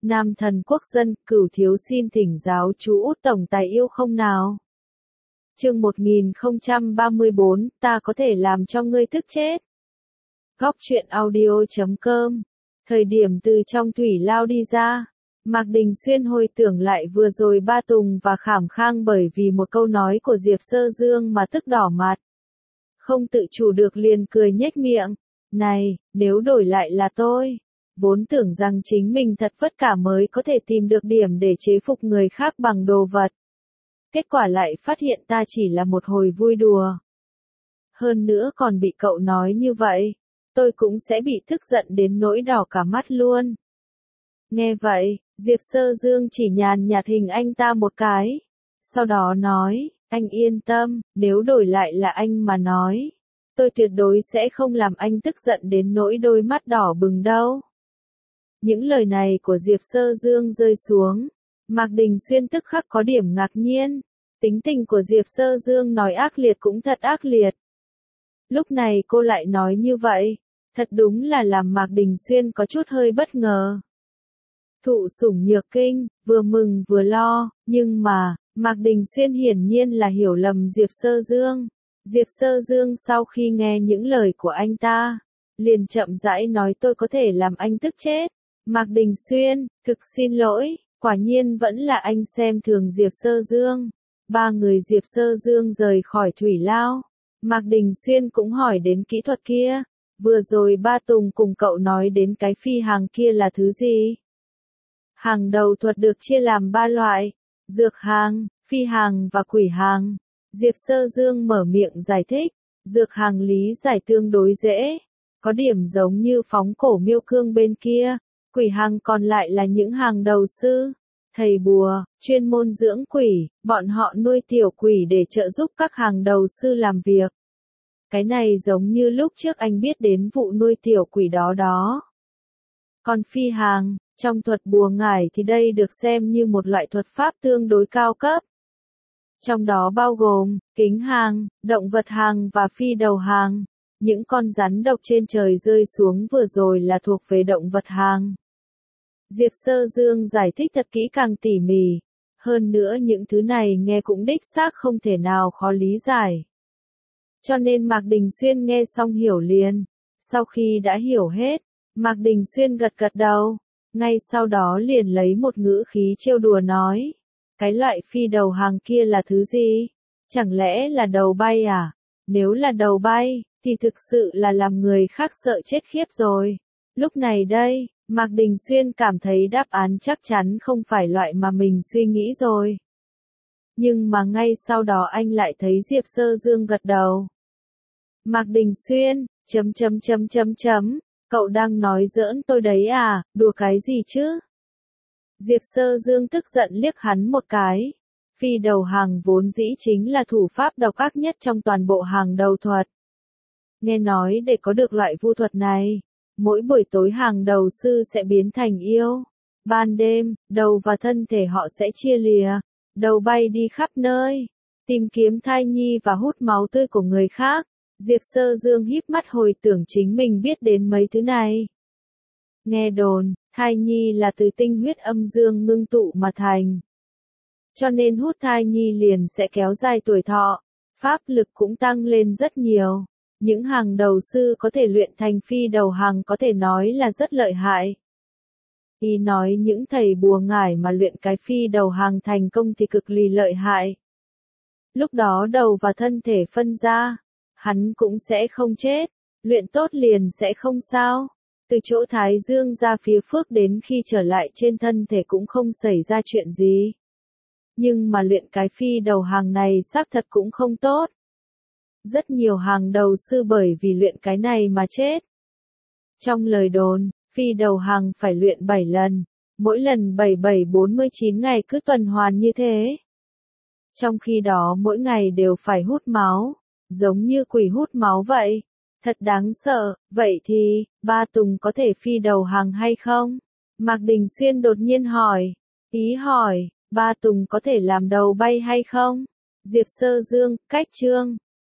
Nam thần quốc dân, Cửu thiếu xin thỉnh giáo chú Út tổng tài yêu không nào. Chương 1034, ta có thể làm cho ngươi tức chết. Góc truyện audio.com. Thời điểm từ trong thủy lao đi ra, Mạc Đình Xuyên hồi tưởng lại vừa rồi Ba Tùng và Khảm Khang bởi vì một câu nói của Diệp Sơ Dương mà tức đỏ mặt. Không tự chủ được liền cười nhếch miệng. Này, nếu đổi lại là tôi, vốn tưởng rằng chính mình thật vất cả mới có thể tìm được điểm để chế phục người khác bằng đồ vật. Kết quả lại phát hiện ta chỉ là một hồi vui đùa. Hơn nữa còn bị cậu nói như vậy, tôi cũng sẽ bị tức giận đến nỗi đỏ cả mắt luôn. Nghe vậy, Diệp Sơ Dương chỉ nhàn nhạt hình anh ta một cái. Sau đó nói, anh yên tâm, nếu đổi lại là anh mà nói, tôi tuyệt đối sẽ không làm anh tức giận đến nỗi đôi mắt đỏ bừng đâu. Những lời này của Diệp Sơ Dương rơi xuống, Mạc Đình Xuyên tức khắc có điểm ngạc nhiên. Tính tình của Diệp Sơ Dương nói ác liệt cũng thật ác liệt. Lúc này cô lại nói như vậy, thật đúng là làm Mạc Đình Xuyên có chút hơi bất ngờ. Thụ sủng nhược kinh, vừa mừng vừa lo, nhưng mà, Mạc Đình Xuyên hiển nhiên là hiểu lầm Diệp Sơ Dương. Diệp Sơ Dương sau khi nghe những lời của anh ta, liền chậm rãi nói tôi có thể làm anh tức chết. Mạc Đình Xuyên, thực xin lỗi, quả nhiên vẫn là anh xem thường Diệp Sơ Dương. Ba người Diệp Sơ Dương rời khỏi thủy lao. Mạc Đình Xuyên cũng hỏi đến kỹ thuật kia. Vừa rồi Ba Tùng cùng cậu nói đến cái phi hàng kia là thứ gì? Hàng đầu thuật được chia làm 3 loại, dược hàng, phi hàng và quỷ hàng. Diệp Sơ Dương mở miệng giải thích, dược hàng lý giải tương đối dễ, có điểm giống như phóng cổ miêu cương bên kia, quỷ hàng còn lại là những hàng đầu sư, thầy bùa, chuyên môn dưỡng quỷ, bọn họ nuôi tiểu quỷ để trợ giúp các hàng đầu sư làm việc. Cái này giống như lúc trước anh biết đến vụ nuôi tiểu quỷ đó. Còn phi hàng, trong thuật bùa ngải thì đây được xem như một loại thuật pháp tương đối cao cấp. Trong đó bao gồm, kính hàng, động vật hàng và phi đầu hàng. Những con rắn độc trên trời rơi xuống vừa rồi là thuộc về động vật hàng. Diệp Sơ Dương giải thích thật kỹ càng tỉ mỉ. Hơn nữa những thứ này nghe cũng đích xác không thể nào khó lý giải. Cho nên Mạc Đình Xuyên nghe xong hiểu liền. Sau khi đã hiểu hết, Mạc Đình Xuyên gật gật đầu. Ngay sau đó liền lấy một ngữ khí trêu đùa nói. Cái loại phi đầu hàng kia là thứ gì? Chẳng lẽ là đầu bay à? Nếu là đầu bay, thì thực sự là làm người khác sợ chết khiếp rồi. Lúc này đây, Mạc Đình Xuyên cảm thấy đáp án chắc chắn không phải loại mà mình suy nghĩ rồi. Nhưng mà ngay sau đó anh lại thấy Diệp Sơ Dương gật đầu. Mạc Đình Xuyên, cậu đang nói giỡn tôi đấy à, đùa cái gì chứ? Diệp Sơ Dương tức giận liếc hắn một cái. Phi đầu hàng vốn dĩ chính là thủ pháp độc ác nhất trong toàn bộ hàng đầu thuật. Nghe nói để có được loại vu thuật này, mỗi buổi tối hàng đầu sư sẽ biến thành yêu. Ban đêm, đầu và thân thể họ sẽ chia lìa, đầu bay đi khắp nơi, tìm kiếm thai nhi và hút máu tươi của người khác. Diệp Sơ Dương híp mắt hồi tưởng chính mình biết đến mấy thứ này. Nghe đồn, thai nhi là từ tinh huyết âm dương ngưng tụ mà thành. Cho nên hút thai nhi liền sẽ kéo dài tuổi thọ, pháp lực cũng tăng lên rất nhiều. Những hàng đầu sư có thể luyện thành phi đầu hàng có thể nói là rất lợi hại. Ý nói những thầy bùa ngải mà luyện cái phi đầu hàng thành công thì cực kỳ lợi hại. Lúc đó đầu và thân thể phân ra, hắn cũng sẽ không chết, luyện tốt liền sẽ không sao. Từ chỗ Thái Dương ra phía Phước đến khi trở lại trên thân thể cũng không xảy ra chuyện gì. Nhưng mà luyện cái phi đầu hàng này xác thật cũng không tốt. Rất nhiều hàng đầu sư bởi vì luyện cái này mà chết. Trong lời đồn, phi đầu hàng phải luyện 7 lần, mỗi lần 47-49 ngày cứ tuần hoàn như thế. Trong khi đó mỗi ngày đều phải hút máu, giống như quỷ hút máu vậy. Thật đáng sợ, vậy thì, Ba Tùng có thể phi đầu hàng hay không? Mạc Đình Xuyên đột nhiên hỏi. Ý hỏi, Ba Tùng có thể làm đầu bay hay không? Diệp Sơ Dương, cách chương.